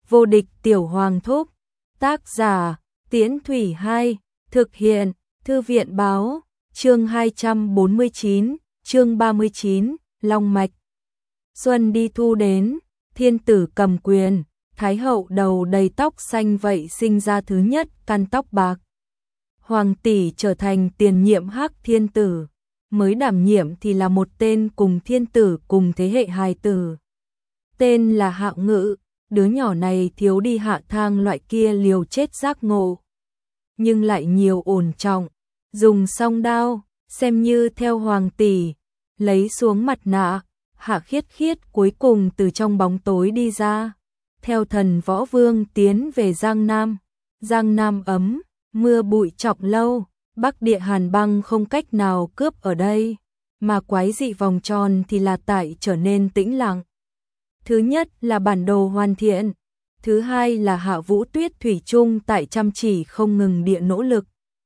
Vô địch tiểu hoàng thúc. Tác giả Tiễn Thủy 2. Thực hiện Thư viện báo. Chương 249, chương 39, Long mạch. Xuân đi thu đến, thiên tử cầm quyền, thái hậu đầu đầy tóc xanh vậy sinh ra thứ nhất căn tóc bạc. Hoàng tỷ trở thành tiền nhiệm Hắc thiên tử, mới đảm nhiệm thì là một tên cùng thiên tử cùng thế hệ hài tử. Tên là Hạ Ngự, đứa nhỏ này thiếu đi hạ thang loại kia liều chết giác ngộ, nhưng lại nhiều ổn trọng, dùng song đao, xem như theo hoàng tỷ, lấy xuống mặt nạ, Hạ Khiết Khiết cuối cùng từ trong bóng tối đi ra, theo thần võ vương tiến về Giang Nam. Giang Nam ấm, mưa bụi chọc lâu, Bắc địa hàn băng không cách nào cướp ở đây, mà quái dị vòng tròn thì là tại trở nên tĩnh lặng. Thứ nhất là bản đồ hoàn thiện, thứ hai là Hạ Vũ Tuyết thủy chung tại chăm chỉ không ngừng địa nỗ lực.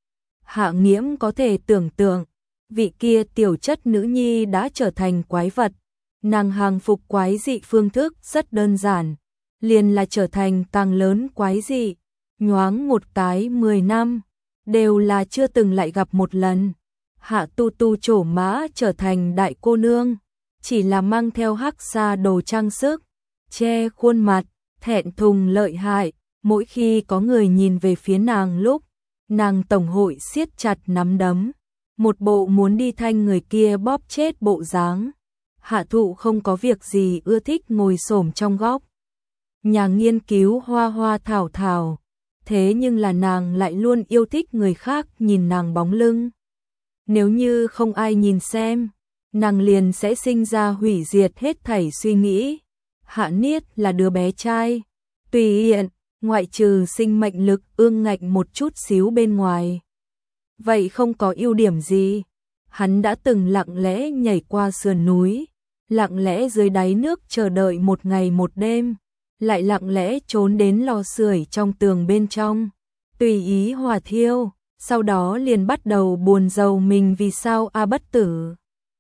Hạ Nghiễm có thể tưởng tượng, vị kia tiểu chất nữ nhi đã trở thành quái vật, nàng hàng phục quái dị phương thức rất đơn giản, liền là trở thành càng lớn quái dị, nhoáng một cái 10 năm, đều là chưa từng lại gặp một lần. Hạ Tu Tu trổ mã trở thành đại cô nương, chỉ là mang theo hắc sa đồ trang sức, che khuôn mặt, thẹn thùng lợi hại, mỗi khi có người nhìn về phía nàng lúc, nàng tổng hội siết chặt nắm đấm, một bộ muốn đi thanh người kia bóp chết bộ dáng. Hạ Thụ không có việc gì ưa thích ngồi xổm trong góc nhà nghiên cứu hoa hoa thảo thảo, thế nhưng là nàng lại luôn yêu thích người khác nhìn nàng bóng lưng. Nếu như không ai nhìn xem, nàng liền sẽ sinh ra hủy diệt hết thảy suy nghĩ. Hạ Niết là đứa bé trai, tùy hiện, ngoại trừ sinh mệnh lực ương ngạnh một chút xíu bên ngoài. Vậy không có ưu điểm gì, hắn đã từng lặng lẽ nhảy qua sườn núi, lặng lẽ dưới đáy nước chờ đợi một ngày một đêm, lại lặng lẽ trốn đến lò sưởi trong tường bên trong, tùy ý hỏa thiêu, sau đó liền bắt đầu buồn rầu mình vì sao bất tử.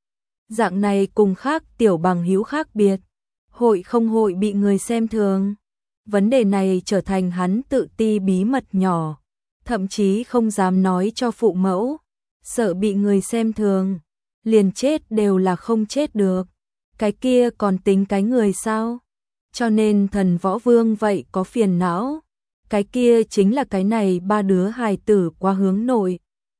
Dạng này cùng khác tiểu bằng hữu khác biệt, hội không hội bị người xem thường. Vấn đề này trở thành hắn tự ti bí mật nhỏ, thậm chí không dám nói cho phụ mẫu, sợ bị người xem thường, liền chết đều là không chết được. Cái kia còn tính cái người sao? Cho nên thần võ vương vậy có phiền não. Cái kia chính là cái này ba đứa hài tử quá hướng nội.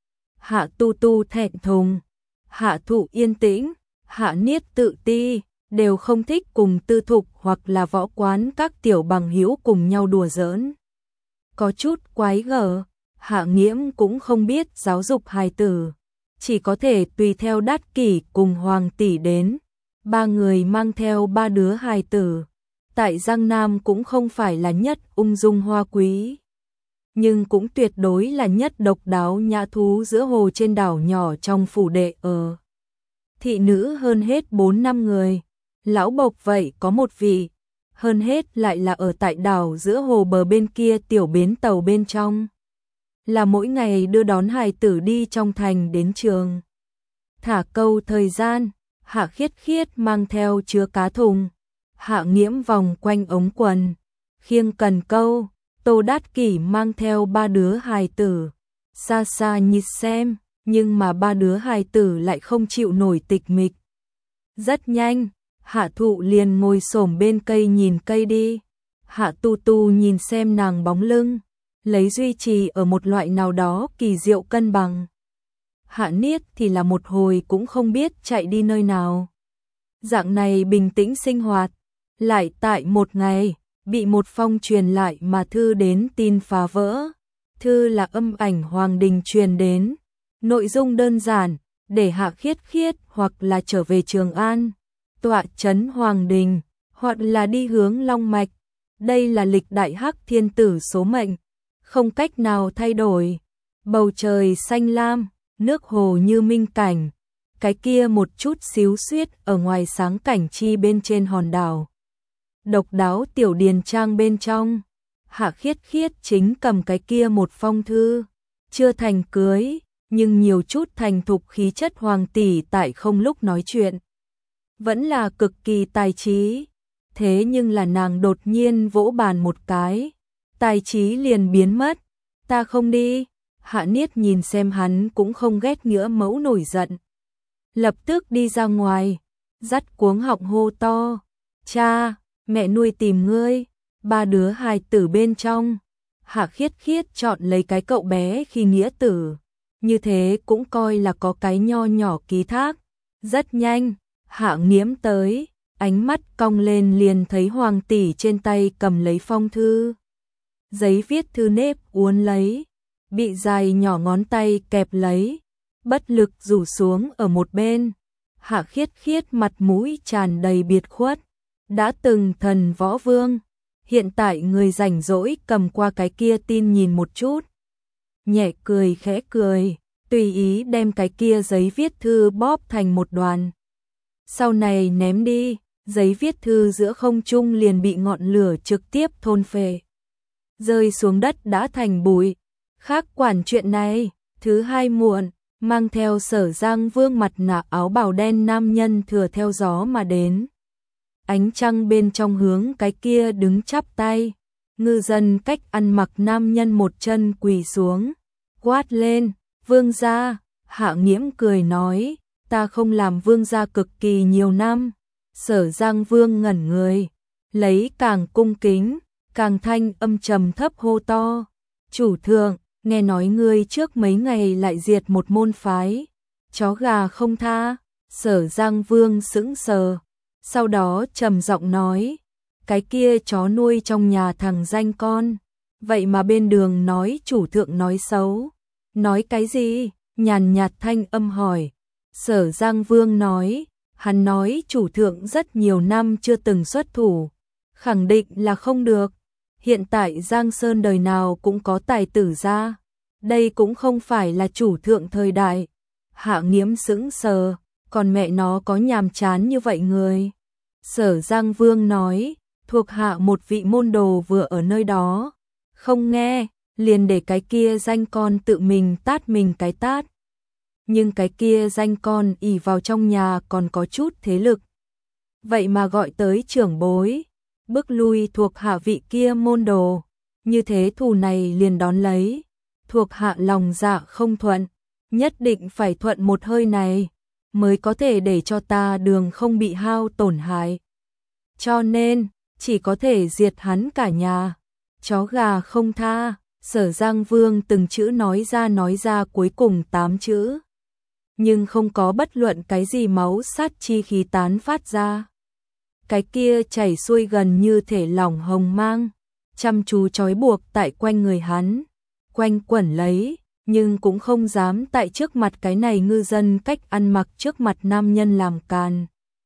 Hạ Tu Tu thẹn thùng, Hạ Thụ yên tĩnh, Hạ Niết tự ti, đều không thích cùng tư thục hoặc là võ quán các tiểu bằng hữu cùng nhau đùa giỡn. Có chút quái gở, Hạ Nghiễm cũng không biết giáo dục hài tử, chỉ có thể tùy theo Đát Kỷ cùng Hoàng tỷ đến, ba người mang theo ba đứa hài tử. Tại Giang Nam cũng không phải là nhất ung dung hoa quý, nhưng cũng tuyệt đối là nhất độc đáo nhã thú giữa hồ trên đảo nhỏ trong phủ đệ ở. Thị nữ hơn hết 4-5 người, lão bộc vậy có một vị, hơn hết lại là ở tại đảo giữa hồ bờ bên kia tiểu bến tàu bên trong. Là mỗi ngày đưa đón hài tử đi trong thành đến trường. Thả câu thời gian, Hạ Khiết Khiết mang theo chứa cá thùng, Hạ Nghiễm vòng quanh ống quần, khiêng cần câu, Tô Đát Kỷ mang theo ba đứa hài tử, xa xa nhìn xem, nhưng mà ba đứa hài tử lại không chịu nổi tịch mịch. Rất nhanh, Hạ Thụ liền ngồi xổm bên cây nhìn cây đi, Hạ Tu Tu nhìn xem nàng bóng lưng, lấy duy trì ở một loại nào đó kỳ diệu cân bằng. Hạ Niết thì là một hồi cũng không biết chạy đi nơi nào. Dạng này bình tĩnh sinh hoạt, lại tại một ngày, bị một phong truyền lại mà thư đến tin phá vỡ. Thư là âm ảnh Hoàng Đình truyền đến, nội dung đơn giản, để Hạ Khiết Khiết hoặc là trở về Trường An, tọa trấn Hoàng Đình, hoặc là đi hướng Long Mạch. Đây là lịch đại Hắc thiên tử số mệnh, không cách nào thay đổi. Bầu trời xanh lam, nước hồ như minh cảnh, cái kia một chút xíu xiết ở ngoài sáng cảnh chi bên trên hòn đảo. Độc đáo tiểu điền trang bên trong, Hạ Khiết Khiết chính cầm cái kia một phong thư, chưa thành cưới, nhưng nhiều chút thành thục khí chất hoàng tỷ tại không lúc nói chuyện. Vẫn là cực kỳ tài trí, thế nhưng là nàng đột nhiên vỗ bàn một cái, tài trí liền biến mất. Ta không đi. Hạ Niết nhìn xem hắn cũng không ghét nữa mẫu nổi giận. Lập tức đi ra ngoài, dắt cuống họng hô to. Cha, mẹ nuôi tìm ngươi. Ba đứa hài tử bên trong. Hạ Khiết Khiết chọn lấy cái cậu bé khi nghĩa tử. Như thế cũng coi là có cái nho nhỏ ký thác. Rất nhanh, Hạ Nghiễm tới, ánh mắt cong lên liền thấy Hoàng tỷ trên tay cầm lấy phong thư. Giấy viết thư nếp uốn lấy, bị dài nhỏ ngón tay kẹp lấy, bất lực rủ xuống ở một bên. Hạ Khiết Khiết mặt mũi tràn đầy biệt khuất, đã từng thần võ vương, hiện tại người rảnh rỗi cầm qua cái kia tin nhìn một chút. Nhẹ cười khẽ cười, tùy ý đem cái kia giấy viết thư bóp thành một đoàn. Sau này ném đi, giấy viết thư giữa không trung liền bị ngọn lửa trực tiếp thôn phệ. Rơi xuống đất đã thành bụi. Khác quản chuyện này, thứ hai muộn, mang theo Sở Giang Vương mặt nạ áo bào đen nam nhân thừa theo gió mà đến. Ánh trăng bên trong hướng cái kia đứng chắp tay, ngư dân cách ăn mặc nam nhân một chân quỳ xuống, quát lên, vương gia. Hạ Nghiễm cười nói, ta không làm vương gia cực kỳ nhiều năm. Sở Giang Vương ngẩn người, lấy càng cung kính, càng thanh âm trầm thấp hô to, chủ thượng, nghe nói ngươi trước mấy ngày lại diệt một môn phái, chó gà không tha. Sở Giang Vương sững sờ, sau đó trầm giọng nói, cái kia chó nuôi trong nhà thằng danh con, vậy mà bên đường nói chủ thượng nói xấu. Nói cái gì? Nhàn nhạt thanh âm hỏi. Sở Giang Vương nói, hắn nói chủ thượng rất nhiều năm chưa từng xuất thủ, khẳng định là không được. Hiện tại Giang Sơn đời nào cũng có tài tử ra, đây cũng không phải là chủ thượng thời đại. Hạ Nghiễm sững sờ, còn mẹ nó có nhàm chán như vậy người. Sở Giang Vương nói, thuộc hạ một vị môn đồ vừa ở nơi đó, không nghe, liền để cái kia danh con tự mình tát mình cái tát. Nhưng cái kia danh con ỷ vào trong nhà còn có chút thế lực, vậy mà gọi tới trưởng bối, bức lui thuộc hạ vị kia môn đồ, như thế thù này liền đón lấy. Thuộc hạ lòng dạ không thuận, nhất định phải thuận một hơi này, mới có thể để cho ta đường không bị hao tổn hại. Cho nên, chỉ có thể diệt hắn cả nhà, chó gà không tha. Sở Giang Vương từng chữ nói ra cuối cùng 8 chữ, nhưng không có bất luận cái gì máu sát chi khí tán phát ra. Cái kia chảy xuôi gần như thể lỏng hồng mang, chăm chú trói buộc tại quanh người hắn, quanh quẩn lấy, nhưng cũng không dám tại trước mặt cái này ngư dân cách ăn mặc trước mặt nam nhân làm càn.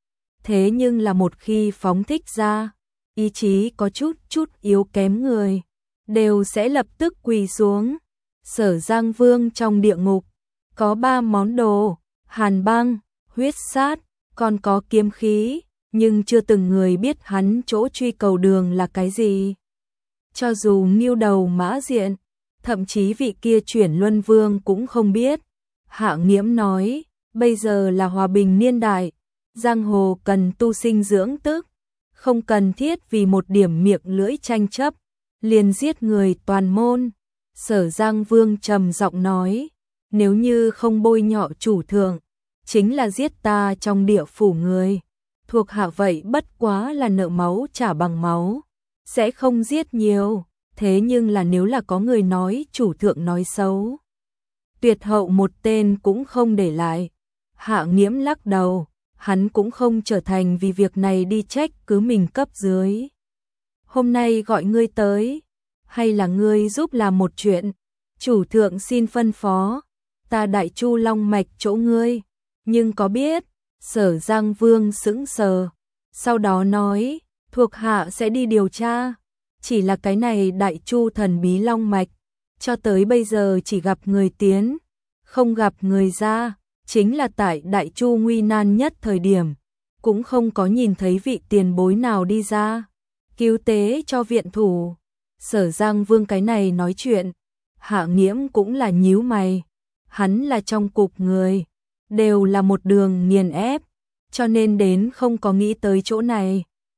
Thế nhưng là một khi phóng thích ra, ý chí có chút yếu kém người, đều sẽ lập tức quỳ xuống. Sở Giang Vương trong địa ngục, có 3 món đồ, hàn băng, huyết sát, còn có kiếm khí, nhưng chưa từng người biết hắn chỗ truy cầu đường là cái gì. Cho dù Ngưu Đầu Mã Diện, thậm chí vị kia Chuyển Luân Vương cũng không biết. Hạ Nghiễm nói, bây giờ là hòa bình niên đại, giang hồ cần tu sinh dưỡng tức, không cần thiết vì một điểm miệng lưỡi tranh chấp, liền giết người toàn môn. Sở Giang Vương trầm giọng nói, nếu như không bôi nhọ chủ thượng, chính là giết ta trong địa phủ người. Thuộc hạ vậy bất quá là nợ máu trả bằng máu, sẽ không giết nhiều. Thế nhưng là nếu là có người nói chủ thượng nói xấu, tuyệt hậu một tên cũng không để lại. Hạ Nghiễm lắc đầu, hắn cũng không trở thành vì việc này đi trách cứ mình cấp dưới. Hôm nay gọi ngươi tới, hay là ngươi giúp làm một chuyện? Chủ thượng xin phân phó, ta Đại Chu Long Mạch chỗ ngươi, nhưng có biết? Sở Giang Vương sững sờ, sau đó nói, thuộc hạ sẽ đi điều tra. Chỉ là cái này Đại Chu thần bí Long Mạch, cho tới bây giờ chỉ gặp người tiến, không gặp người ra, chính là tại Đại Chu nguy nan nhất thời điểm, cũng không có nhìn thấy vị tiền bối nào đi ra, cứu tế cho viện thủ. Sở Giang Vương cái này nói chuyện, Hạ Nghiễm cũng là nhíu mày, hắn là trong cục người, đều là một đường nghiền ép, cho nên đến không có nghĩ tới chỗ này.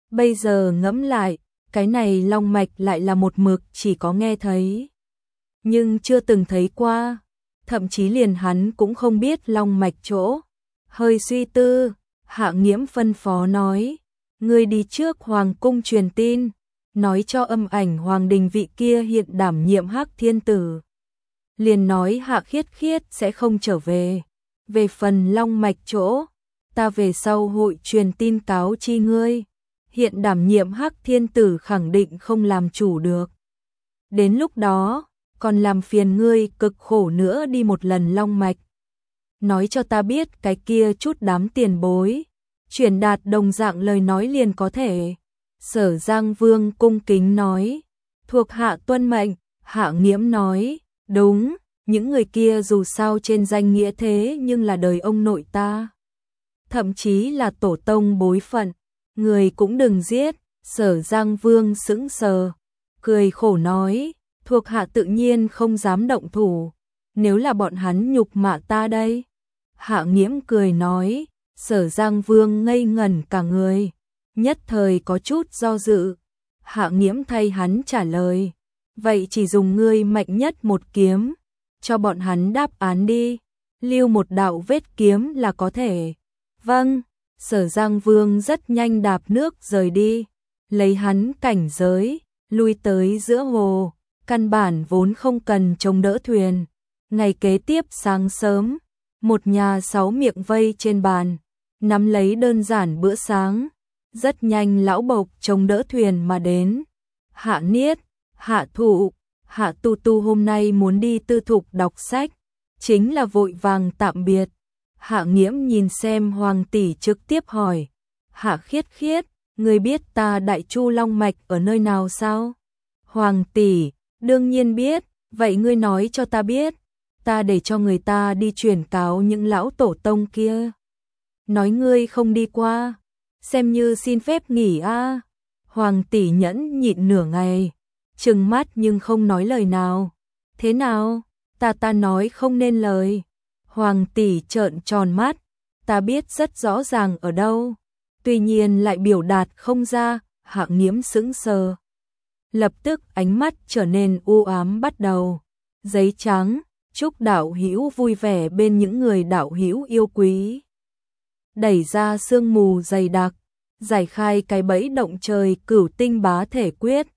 Bây giờ ngẫm lại, cái này long mạch lại là một mực chỉ có nghe thấy, nhưng chưa từng thấy qua, thậm chí liền hắn cũng không biết long mạch chỗ. Hơi suy tư, Hạ Nghiễm phân phó nói, ngươi đi trước hoàng cung truyền tin, nói cho Âm Ảnh Hoàng đình vị kia hiện đảm nhiệm Hắc Thiên Tử. Liền nói Hạ Khiết Khiết sẽ không trở về. Về phần long mạch chỗ, ta về sau hội truyền tin cáo chi ngươi. Hiện đảm nhiệm Hắc Thiên Tử khẳng định không làm chủ được. Đến lúc đó, còn làm phiền ngươi cực khổ nữa đi một lần long mạch. Nói cho ta biết cái kia chút đám tiền bối. Truyền đạt đồng dạng lời nói liền có thể. Sở Giang Vương cung kính nói. Thuộc hạ tuân mệnh. Hạ Nghiễm nói. Đúng, những người kia dù sao trên danh nghĩa thế nhưng là đời ông nội ta. Thậm chí là tổ tông bối phận. Người cũng đừng giết. Sở Giang Vương sững sờ. Cười khổ nói. Thuộc hạ tự nhiên không dám động thủ. Nếu là bọn hắn nhục mạ ta đây. Hạ Nghiễm cười nói. Sở Giang Vương ngây ngẩn cả người. Nhất thời có chút do dự. Hạ Nghiễm thay hắn trả lời. Vậy chỉ dùng ngươi mạnh nhất một kiếm. Cho bọn hắn đáp án đi. Lưu một đạo vết kiếm là có thể. Vâng. Sở Giang Vương rất nhanh đạp nước rời đi. Lấy hắn cảnh giới. Lui tới giữa hồ. Căn bản vốn không cần chống đỡ thuyền. Ngày kế tiếp sáng sớm. Một nhà 6 miệng vây trên bàn. Nắm lấy đơn giản bữa sáng. Rất nhanh lão bộc chống đỡ thuyền mà đến. Hạ Niết, Hạ Thụ, Hạ Tu Tu hôm nay muốn đi tư thục đọc sách. Chính là vội vàng tạm biệt. Hạ Nghiễm nhìn xem Hoàng tỷ trực tiếp hỏi. Hạ Khiết Khiết, người biết ta Đại Chu Long Mạch ở nơi nào sao? Hoàng tỷ, đương nhiên biết, vậy ngươi nói cho ta biết. Ta để cho người ta đi truyền cáo những lão tổ tông kia. Nói ngươi không đi qua, xem như xin phép nghỉ a. Hoàng tỷ nhẫn nhịn nửa ngày, trừng mắt nhưng không nói lời nào. Thế nào? Ta nói không nên lời. Hoàng tỷ trợn tròn mắt, ta biết rất rõ ràng ở đâu, tuy nhiên lại biểu đạt không ra. Hạ Nghiễm sững sờ. Lập tức ánh mắt trở nên u ám bắt đầu. Giấy trắng, chúc đạo hữu vui vẻ bên những người đạo hữu yêu quý. Đẩy ra sương mù dày đặc, giải khai cái bẫy động trời Cửu Tinh Bá Thể Quyết.